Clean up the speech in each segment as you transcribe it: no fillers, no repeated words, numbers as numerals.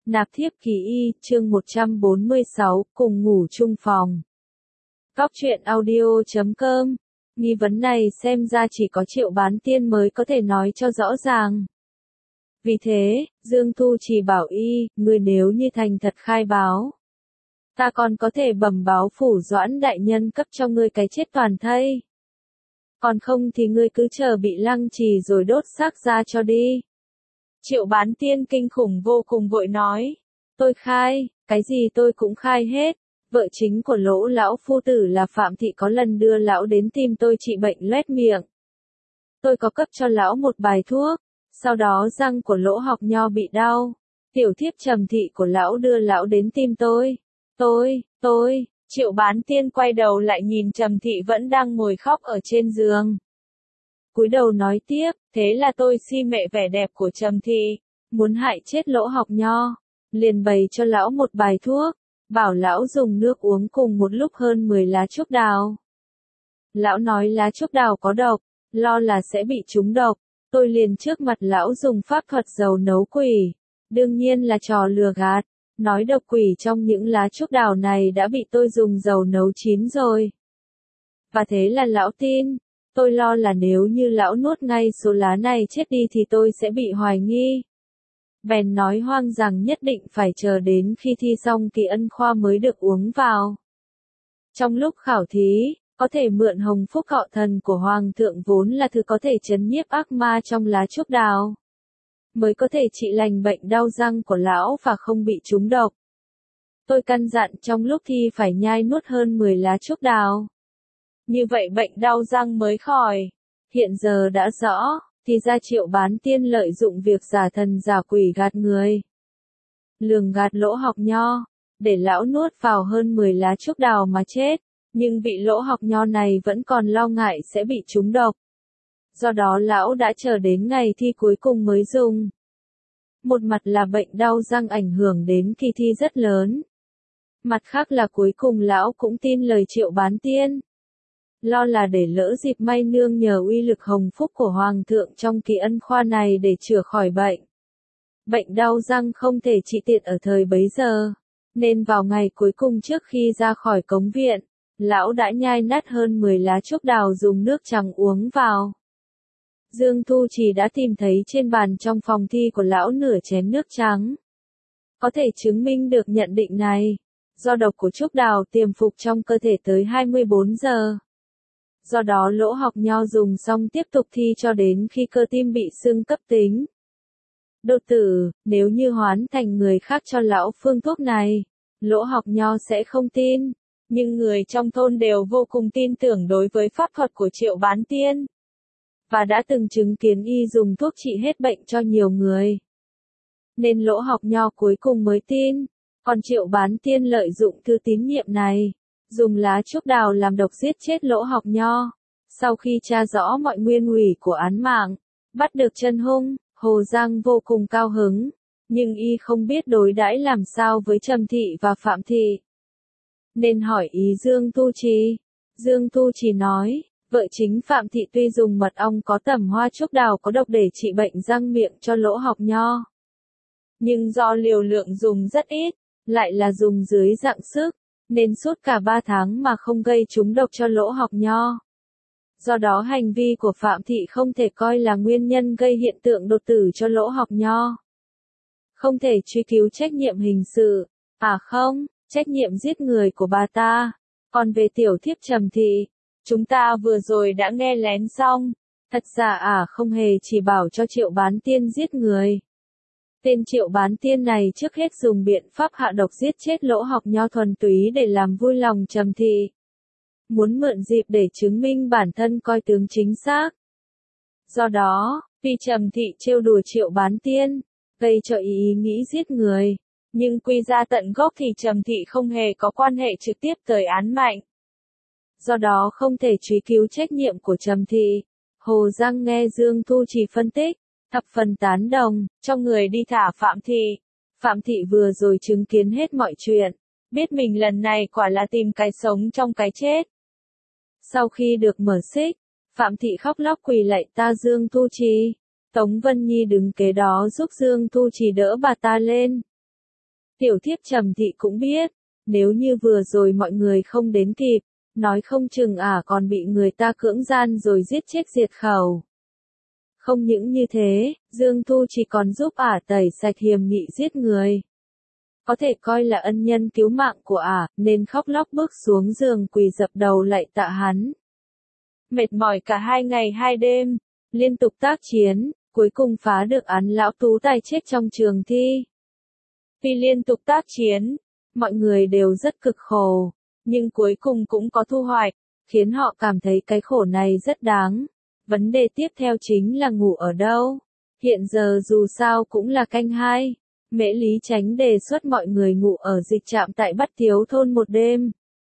Nạp thiếp ký y, chương 146, cùng ngủ chung phòng. Góc truyện audio.com. Nghi vấn này xem ra chỉ có Triệu Bán Tiên mới có thể nói cho rõ ràng. Vì thế, Dương Thu Trì bảo y, ngươi nếu như thành thật khai báo, ta còn có thể bẩm báo Phủ Doãn đại nhân cấp cho ngươi cái chết toàn thây. Còn không thì ngươi cứ chờ bị lăng trì rồi đốt xác ra cho đi. Triệu Bán Tiên kinh khủng vô cùng vội nói, tôi khai, cái gì tôi cũng khai hết. Vợ chính của Lỗ lão phu tử là Phạm Thị có lần đưa lão đến tìm tôi trị bệnh loét miệng. Tôi có cấp cho lão một bài thuốc, sau đó răng của Lỗ Học Nho bị đau. Tiểu thiếp Trầm Thị của lão đưa lão đến tìm tôi. Triệu Bán Tiên quay đầu lại nhìn Trầm Thị vẫn đang ngồi khóc ở trên giường. Cúi đầu nói tiếp, thế là tôi si mệ vẻ đẹp của Trầm Thị, muốn hại chết Lỗ Học Nho, liền bày cho lão một bài thuốc, bảo lão dùng nước uống cùng một lúc hơn 10 lá trúc đào. Lão nói lá trúc đào có độc, lo là sẽ bị trúng độc, tôi liền trước mặt lão dùng pháp thuật dầu nấu quỷ, đương nhiên là trò lừa gạt, nói độc quỷ trong những lá trúc đào này đã bị tôi dùng dầu nấu chín rồi. Và thế là lão tin. Tôi lo là nếu như lão nuốt ngay số lá này chết đi thì tôi sẽ bị hoài nghi. Bèn nói hoang rằng nhất định phải chờ đến khi thi xong kỳ ân khoa mới được uống vào. Trong lúc khảo thí, có thể mượn hồng phúc họ thần của hoàng thượng vốn là thứ có thể trấn nhiếp ác ma trong lá trúc đào. Mới có thể trị lành bệnh đau răng của lão và không bị trúng độc. Tôi căn dặn trong lúc thi phải nhai nuốt hơn 10 lá trúc đào. Như vậy bệnh đau răng mới khỏi. Hiện giờ đã rõ, thì ra Triệu Bán Tiên lợi dụng việc giả thần giả quỷ gạt người. Lường gạt Lỗ Học Nho, để lão nuốt vào hơn 10 lá trúc đào mà chết, nhưng vị Lỗ Học Nho này vẫn còn lo ngại sẽ bị trúng độc. Do đó lão đã chờ đến ngày thi cuối cùng mới dùng. Một mặt là bệnh đau răng ảnh hưởng đến kỳ thi rất lớn. Mặt khác là cuối cùng lão cũng tin lời Triệu Bán Tiên. Lo là để lỡ dịp may nương nhờ uy lực hồng phúc của Hoàng thượng trong kỳ ân khoa này để chữa khỏi bệnh. Bệnh đau răng không thể trị tiện ở thời bấy giờ, nên vào ngày cuối cùng trước khi ra khỏi cống viện, lão đã nhai nát hơn 10 lá trúc đào dùng nước trắng uống vào. Dương Thu Trì đã tìm thấy trên bàn trong phòng thi của lão nửa chén nước trắng. Có thể chứng minh được nhận định này, do độc của trúc đào tiềm phục trong cơ thể tới 24 giờ. Do đó Lỗ Học Nho dùng xong tiếp tục thi cho đến khi cơ tim bị sưng cấp tính. Đột tử, nếu như hoán thành người khác cho lão phương thuốc này, Lỗ Học Nho sẽ không tin, nhưng người trong thôn đều vô cùng tin tưởng đối với pháp thuật của Triệu Bán Tiên. Và đã từng chứng kiến y dùng thuốc trị hết bệnh cho nhiều người. Nên Lỗ Học Nho cuối cùng mới tin, còn Triệu Bán Tiên lợi dụng thư tín nhiệm này. Dùng lá trúc đào làm độc giết chết Lỗ Học Nho. Sau khi tra rõ mọi nguyên ủy của án mạng, bắt được chân hung, Hồ Giang vô cùng cao hứng, nhưng y không biết đối đãi làm sao với Trầm Thị và Phạm Thị. Nên hỏi ý Dương Thu Trì. Dương Thu Trì nói, vợ chính Phạm Thị tuy dùng mật ong có tẩm hoa trúc đào có độc để trị bệnh răng miệng cho Lỗ Học Nho. Nhưng do liều lượng dùng rất ít, lại là dùng dưới dạng sức, nên suốt cả 3 tháng mà không gây trúng độc cho Lỗ Học Nho. Do đó hành vi của Phạm Thị không thể coi là nguyên nhân gây hiện tượng đột tử cho Lỗ Học Nho. Không thể truy cứu trách nhiệm hình sự, không, trách nhiệm giết người của bà ta. Còn về tiểu thiếp Trầm Thị, chúng ta vừa rồi đã nghe lén xong, thật ra không hề chỉ bảo cho Triệu Bán Tiên giết người. Tên Triệu Bán Tiên này trước hết dùng biện pháp hạ độc giết chết Lỗ Học Nho thuần túy để làm vui lòng Trầm Thị. Muốn mượn dịp để chứng minh bản thân coi tướng chính xác. Do đó, tuy Trầm Thị trêu đùa Triệu Bán Tiên, gây cho ý nghĩ giết người, nhưng quy ra tận gốc thì Trầm Thị không hề có quan hệ trực tiếp tới án mạnh. Do đó không thể truy cứu trách nhiệm của Trầm Thị. Hồ Giang nghe Dương Thu Trì phân tích, thập phần tán đồng, cho người đi thả Phạm Thị. Phạm Thị vừa rồi chứng kiến hết mọi chuyện, biết mình lần này quả là tìm cái sống trong cái chết. Sau khi được mở xích, Phạm Thị khóc lóc quỳ lạy ta Dương Thu Trì. Tống Vân Nhi đứng kế đó giúp Dương Thu Trì đỡ bà ta lên. Tiểu thiếp Trầm Thị cũng biết, nếu như vừa rồi mọi người không đến kịp, nói không chừng còn bị người ta cưỡng gian rồi giết chết diệt khẩu. Không những như thế, Dương Thu chỉ còn giúp tẩy sạch hiềm nghị giết người. Có thể coi là ân nhân cứu mạng của nên khóc lóc bước xuống giường quỳ dập đầu lạy tạ hắn. Mệt mỏi cả 2 ngày 2 đêm, liên tục tác chiến, cuối cùng phá được án lão tú tài chết trong trường thi. Vì liên tục tác chiến, mọi người đều rất cực khổ, nhưng cuối cùng cũng có thu hoạch, khiến họ cảm thấy cái khổ này rất đáng. Vấn đề tiếp theo chính là ngủ ở đâu. Hiện giờ dù sao cũng là canh 2, Mễ Lý Chánh đề xuất mọi người ngủ ở dịch trạm tại Bắc Tiếu thôn một đêm.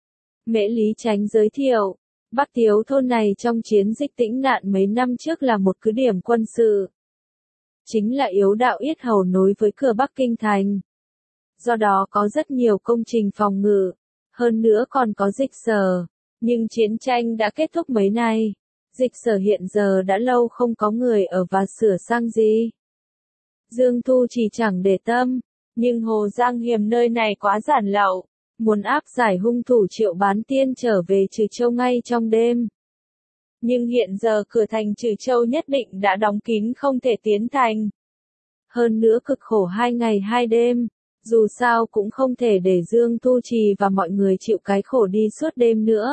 Mễ Lý Chánh giới thiệu, Bắc Tiếu thôn này trong chiến dịch tĩnh nạn mấy năm trước là một cứ điểm quân sự. Chính là yếu đạo yết hầu nối với cửa Bắc Kinh thành. Do đó có rất nhiều công trình phòng ngự, hơn nữa còn có dịch sở, nhưng chiến tranh đã kết thúc mấy nay. Dịch sở hiện giờ đã lâu không có người ở và sửa sang gì. Dương Thu chỉ chẳng để tâm, nhưng Hồ Giang Hiềm nơi này quá giản lậu, muốn áp giải hung thủ Triệu Bán Tiên trở về Trừ Châu ngay trong đêm. Nhưng hiện giờ cửa thành Trừ Châu nhất định đã đóng kín không thể tiến thành. Hơn nữa cực khổ 2 ngày 2 đêm, dù sao cũng không thể để Dương Thu Trì và mọi người chịu cái khổ đi suốt đêm nữa.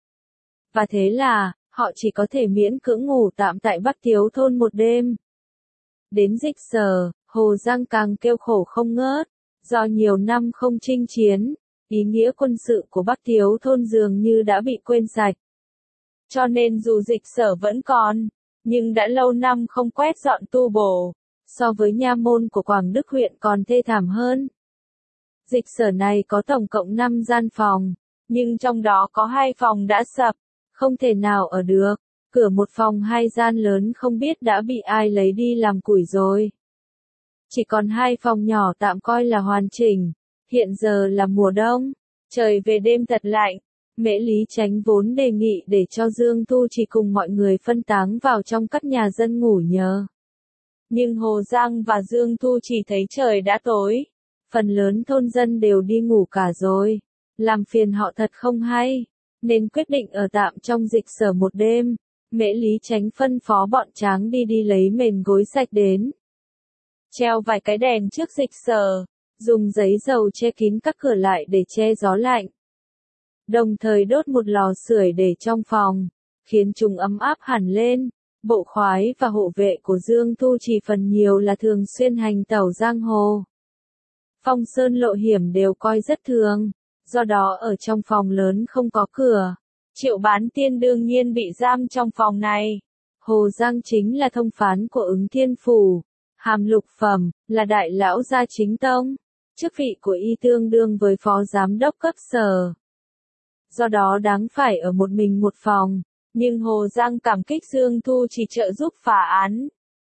Và thế là, họ chỉ có thể miễn cưỡng ngủ tạm tại Bắc Tiếu thôn một đêm. Đến dịch sở, Hồ Giang càng kêu khổ không ngớt, do nhiều năm không chinh chiến, ý nghĩa quân sự của Bắc Tiếu thôn dường như đã bị quên sạch. Cho nên dù dịch sở vẫn còn, nhưng đã lâu năm không quét dọn tu bổ, so với nha môn của Quảng Đức huyện còn thê thảm hơn. Dịch sở này có tổng cộng 5 gian phòng, nhưng trong đó có 2 phòng đã sập, không thể nào ở được. Cửa một phòng 2 gian lớn không biết đã bị ai lấy đi làm củi rồi. Chỉ còn 2 phòng nhỏ tạm coi là hoàn chỉnh. Hiện giờ là mùa đông, trời về đêm thật lạnh. Mễ Lý Chánh vốn đề nghị để cho Dương Thu chỉ cùng mọi người phân táng vào trong các nhà dân ngủ nhờ. Nhưng Hồ Giang và Dương Thu chỉ thấy trời đã tối. Phần lớn thôn dân đều đi ngủ cả rồi. Làm phiền họ thật không hay. Nên quyết định ở tạm trong dịch sở một đêm. Mễ Lý Chánh phân phó bọn tráng đi lấy mền gối sạch đến. Treo vài cái đèn trước dịch sở, dùng giấy dầu che kín các cửa lại để che gió lạnh. Đồng thời đốt một lò sưởi để trong phòng, khiến chúng ấm áp hẳn lên. Bộ khoái và hộ vệ của Dương Thu chỉ phần nhiều là thường xuyên hành tẩu giang hồ. Phong sơn lộ hiểm đều coi rất thường, do đó ở trong phòng lớn không có cửa. Triệu Bán Tiên đương nhiên bị giam trong phòng này. Hồ Giang chính là thông phán của Ứng Thiên Phủ, hàm lục phẩm, là đại lão gia chính tông. Chức vị của y tương đương với phó giám đốc cấp sở. Do đó đáng phải ở một mình một phòng, nhưng Hồ Giang cảm kích Dương Thu chỉ trợ giúp phá án.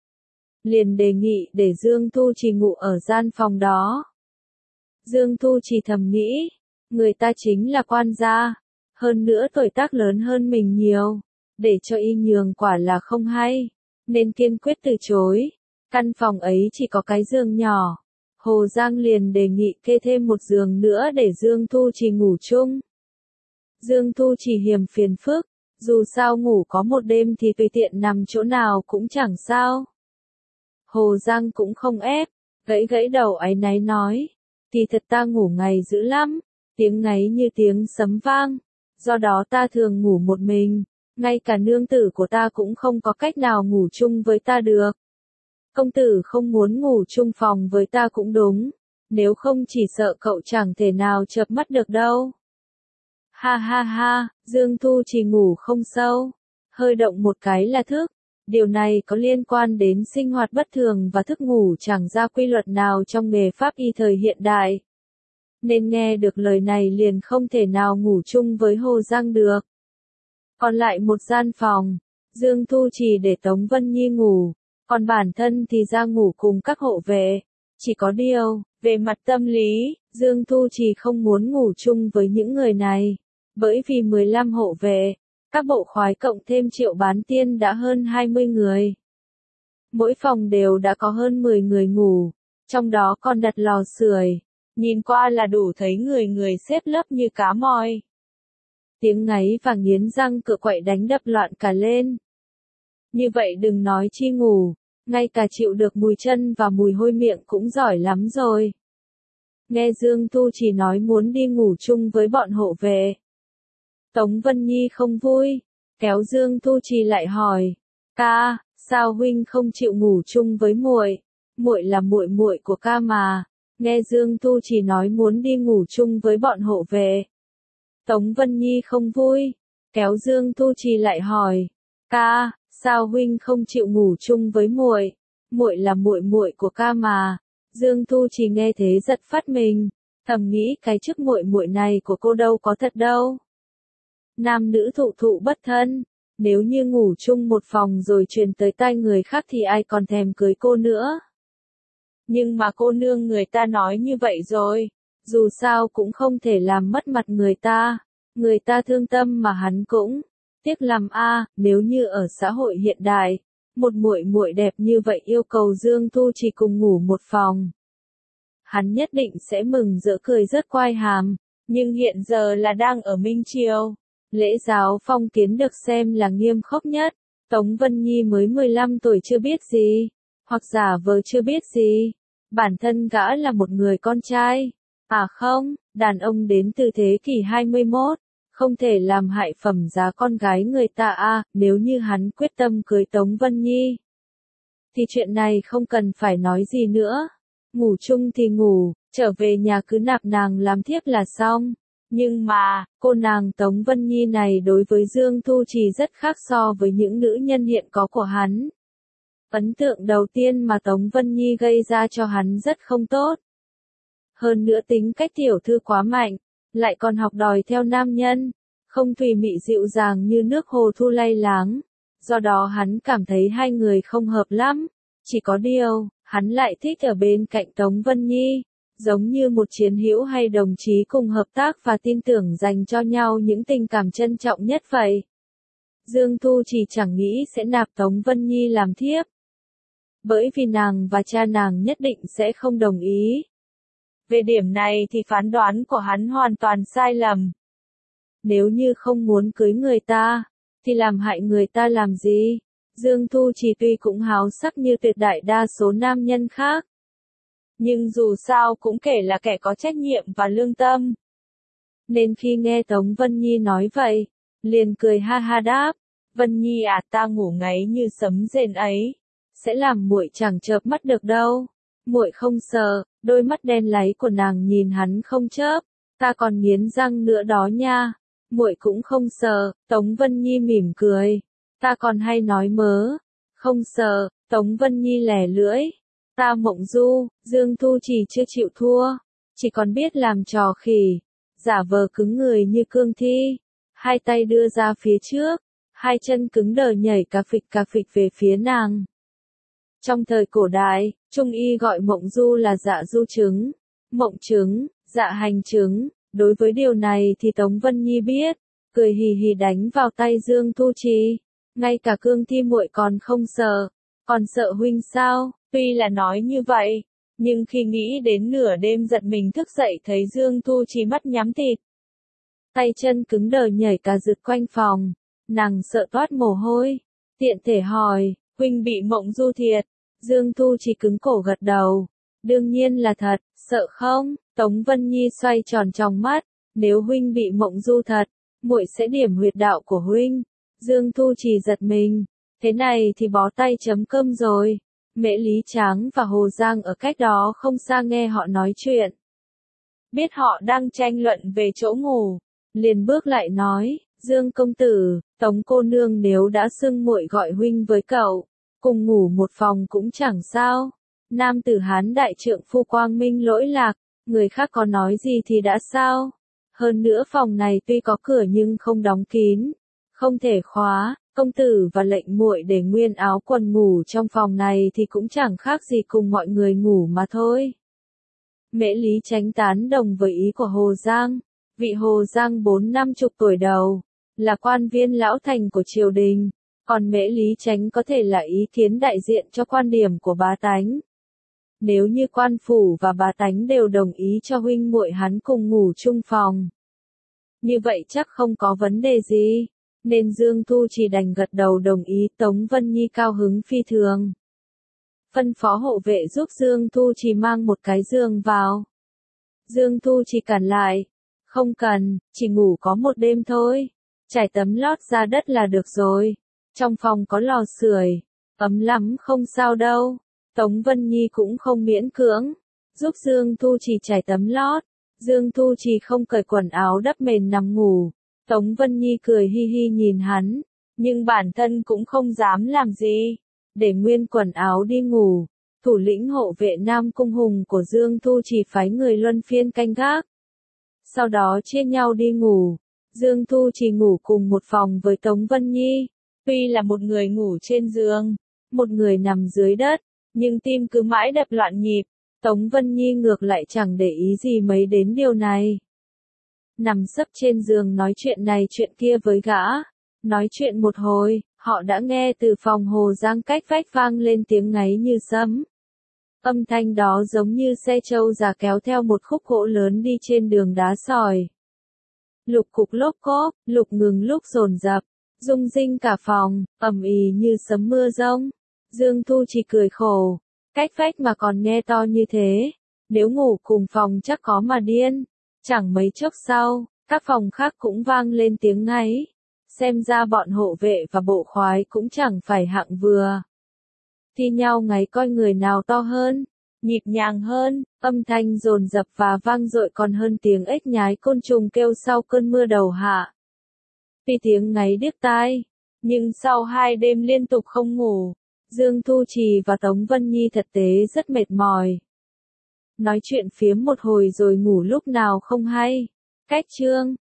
Liền đề nghị để Dương Thu chỉ ngủ ở gian phòng đó. Dương Thu chỉ thầm nghĩ, người ta chính là quan gia. Hơn nữa tuổi tác lớn hơn mình nhiều, để cho y nhường quả là không hay, nên kiên quyết từ chối. Căn phòng ấy chỉ có cái giường nhỏ. Hồ Giang liền đề nghị kê thêm một giường nữa để Dương Thu chỉ ngủ chung. Dương Thu chỉ hiềm phiền phức, dù sao ngủ có một đêm thì tùy tiện nằm chỗ nào cũng chẳng sao. Hồ Giang cũng không ép, gãy đầu áy náy nói, thì thật ta ngủ ngày dữ lắm, tiếng ngáy như tiếng sấm vang. Do đó ta thường ngủ một mình, ngay cả nương tử của ta cũng không có cách nào ngủ chung với ta được. Công tử không muốn ngủ chung phòng với ta cũng đúng, nếu không chỉ sợ cậu chẳng thể nào chợp mắt được đâu. Ha ha ha, Dương Thu chỉ ngủ không sâu, hơi động một cái là thức. Điều này có liên quan đến sinh hoạt bất thường và thức ngủ chẳng ra quy luật nào trong nghề pháp y thời hiện đại. Nên nghe được lời này liền không thể nào ngủ chung với Hồ Giang được. Còn lại một gian phòng, Dương Thu chỉ để Tống Vân Nhi ngủ, còn bản thân thì ra ngủ cùng các hộ vệ. Chỉ có điều, về mặt tâm lý, Dương Thu chỉ không muốn ngủ chung với những người này, bởi vì 15 hộ vệ, các bộ khoái cộng thêm Triệu Bán Tiên đã hơn 20 người. Mỗi phòng đều đã có hơn 10 người ngủ, trong đó còn đặt lò sưởi. nhìn qua là đủ thấy người người xếp lớp như cá mòi. Tiếng ngáy và nghiến răng cựa quậy đánh đập loạn cả lên. Như vậy đừng nói chi ngủ, ngay cả chịu được mùi chân và mùi hôi miệng cũng giỏi lắm rồi. Nghe Dương Thu Trì nói muốn đi ngủ chung với bọn hộ vệ. Tống Vân Nhi không vui, kéo Dương Thu Trì lại hỏi, ca, sao huynh không chịu ngủ chung với muội? Muội là muội muội của ca mà. Nghe Dương Thu Trì nói muốn đi ngủ chung với bọn hộ vệ. Tống Vân Nhi không vui, kéo Dương Thu Trì lại hỏi, ca, sao huynh không chịu ngủ chung với muội? Muội là muội muội của ca mà. Dương Thu Trì nghe thế giật phát mình, thầm nghĩ cái chức muội muội này của cô đâu có thật đâu. Nam nữ thụ thụ bất thân, nếu như ngủ chung một phòng rồi truyền tới tai người khác thì ai còn thèm cưới cô nữa. Nhưng mà cô nương người ta nói như vậy rồi, dù sao cũng không thể làm mất mặt người ta thương tâm mà hắn cũng tiếc làm nếu như ở xã hội hiện đại, một muội muội đẹp như vậy yêu cầu Dương Thu Trì cùng ngủ một phòng. Hắn nhất định sẽ mừng rỡ cười rớt quai hàm, nhưng hiện giờ là đang ở Minh Triều. Lễ giáo phong kiến được xem là nghiêm khắc nhất, Tống Vân Nhi mới 15 tuổi chưa biết gì, hoặc giả vờ chưa biết gì, bản thân gã là một người con trai, không, đàn ông đến từ thế kỷ 21, không thể làm hại phẩm giá con gái người ta nếu như hắn quyết tâm cưới Tống Vân Nhi. Thì chuyện này không cần phải nói gì nữa, ngủ chung thì ngủ, trở về nhà cứ nạp nàng làm thiếp là xong. Nhưng mà, cô nàng Tống Vân Nhi này đối với Dương Thu Trì rất khác so với những nữ nhân hiện có của hắn. Ấn tượng đầu tiên mà Tống Vân Nhi gây ra cho hắn rất không tốt. Hơn nữa tính cách tiểu thư quá mạnh, lại còn học đòi theo nam nhân, không thùy mị dịu dàng như nước hồ thu lay láng. Do đó hắn cảm thấy hai người không hợp lắm, chỉ có điều, hắn lại thích ở bên cạnh Tống Vân Nhi. Giống như một chiến hữu hay đồng chí cùng hợp tác và tin tưởng dành cho nhau những tình cảm trân trọng nhất vậy. Dương Thu Trì chẳng nghĩ sẽ nạp Tống Vân Nhi làm thiếp. Bởi vì nàng và cha nàng nhất định sẽ không đồng ý. Về điểm này thì phán đoán của hắn hoàn toàn sai lầm. Nếu như không muốn cưới người ta, thì làm hại người ta làm gì? Dương Thu Trì tuy cũng háo sắc như tuyệt đại đa số nam nhân khác, nhưng dù sao cũng kể là kẻ có trách nhiệm và lương tâm. Nên khi nghe Tống Vân Nhi nói vậy, liền cười ha ha đáp, Vân Nhi ta ngủ ngáy như sấm rền ấy, sẽ làm muội chẳng chợp mắt được đâu. Muội không sợ, đôi mắt đen láy của nàng nhìn hắn không chớp, ta còn nghiến răng nữa đó nha. Muội cũng không sợ, Tống Vân Nhi mỉm cười, ta còn hay nói mớ, không sợ, Tống Vân Nhi lẻ lưỡi. Ta mộng du, Dương Thu Trì chưa chịu thua, chỉ còn biết làm trò khỉ, giả vờ cứng người như cương thi, hai tay đưa ra phía trước, hai chân cứng đờ nhảy cà phịch về phía nàng. Trong thời cổ đại, Trung y gọi mộng du là dạ du chứng, mộng chứng, dạ hành chứng, đối với điều này thì Tống Vân Nhi biết, cười hì hì đánh vào tay Dương Thu Trì, ngay cả cương thi muội còn không sợ, còn sợ huynh sao? Tuy là nói như vậy, nhưng khi nghĩ đến nửa đêm giật mình thức dậy thấy Dương Thu Trì mắt nhắm tịt, tay chân cứng đờ nhảy cả rượt quanh phòng, nàng sợ toát mồ hôi, tiện thể hỏi, huynh bị mộng du thiệt? Dương Thu Trì cứng cổ gật đầu, đương nhiên là thật, sợ không? Tống Vân Nhi xoay tròn tròng mắt, nếu huynh bị mộng du thật, muội sẽ điểm huyệt đạo của huynh. Dương Thu Trì giật mình, thế này thì bó tay chấm cơm rồi. Mễ Lý Tráng và Hồ Giang ở cách đó không xa nghe họ nói chuyện. Biết họ đang tranh luận về chỗ ngủ, liền bước lại nói, Dương công tử, Tống cô nương nếu đã xưng muội gọi huynh với cậu, cùng ngủ một phòng cũng chẳng sao. Nam tử Hán đại trượng phu quang minh lỗi lạc, người khác có nói gì thì đã sao. Hơn nữa phòng này tuy có cửa nhưng không đóng kín, không thể khóa. Công tử và lệnh muội để nguyên áo quần ngủ trong phòng này thì cũng chẳng khác gì cùng mọi người ngủ mà thôi. Mễ Lý Chánh tán đồng với ý của Hồ Giang, vị Hồ Giang 40-50 tuổi đầu, là quan viên lão thành của triều đình, còn Mễ Lý Chánh có thể là ý kiến đại diện cho quan điểm của bá tánh. nếu như quan phủ và bá tánh đều đồng ý cho huynh muội hắn cùng ngủ chung phòng. Như vậy chắc không có vấn đề gì, nên Dương Thu Trì đành gật đầu đồng ý. Tống Vân Nhi cao hứng phi thường. Phân phó hộ vệ giúp Dương Thu Trì mang một cái giường vào. Dương Thu Trì cản lại, không cần, chỉ ngủ có một đêm thôi, trải tấm lót ra đất là được rồi, trong phòng có lò sưởi, ấm lắm không sao đâu. Tống Vân Nhi cũng không miễn cưỡng, giúp Dương Thu Trì trải tấm lót. Dương Thu Trì không cởi quần áo đắp mền nằm ngủ. Tống Vân Nhi cười hi hi nhìn hắn, nhưng bản thân cũng không dám làm gì, để nguyên quần áo đi ngủ. Thủ lĩnh hộ vệ Nam Cung Hùng của Dương Thu Trì phái người luân phiên canh gác. Sau đó chia nhau đi ngủ. Dương Thu Trì ngủ cùng một phòng với Tống Vân Nhi. Tuy là một người ngủ trên giường, một người nằm dưới đất, nhưng tim cứ mãi đập loạn nhịp. Tống Vân Nhi ngược lại chẳng để ý gì mấy đến điều này. Nằm sấp trên giường nói chuyện này chuyện kia với gã. Nói chuyện một hồi, họ đã nghe từ phòng Hồ Giang cách vách vang lên tiếng ngáy như sấm. Âm thanh đó giống như xe trâu già kéo theo một khúc gỗ lớn đi trên đường đá sỏi. Lục cục lốp cốp, lục ngừng lúc dồn dập, rung rinh cả phòng, ầm ĩ như sấm mưa rông. Dương Thu Trì cười khổ, cách vách mà còn nghe to như thế, nếu ngủ cùng phòng chắc có mà điên. Chẳng mấy chốc sau, các phòng khác cũng vang lên tiếng ngáy. Xem ra bọn hộ vệ và bộ khoái cũng chẳng phải hạng vừa. Thi nhau ngáy coi người nào to hơn, nhịp nhàng hơn, âm thanh dồn dập và vang dội còn hơn tiếng ếch nhái côn trùng kêu sau cơn mưa đầu hạ. Vì tiếng ngáy điếc tai, nhưng sau 2 đêm liên tục không ngủ, Dương Thu Trì và Tống Vân Nhi thật tế rất mệt mỏi. Nói chuyện phiếm một hồi rồi ngủ lúc nào không hay. Cách chương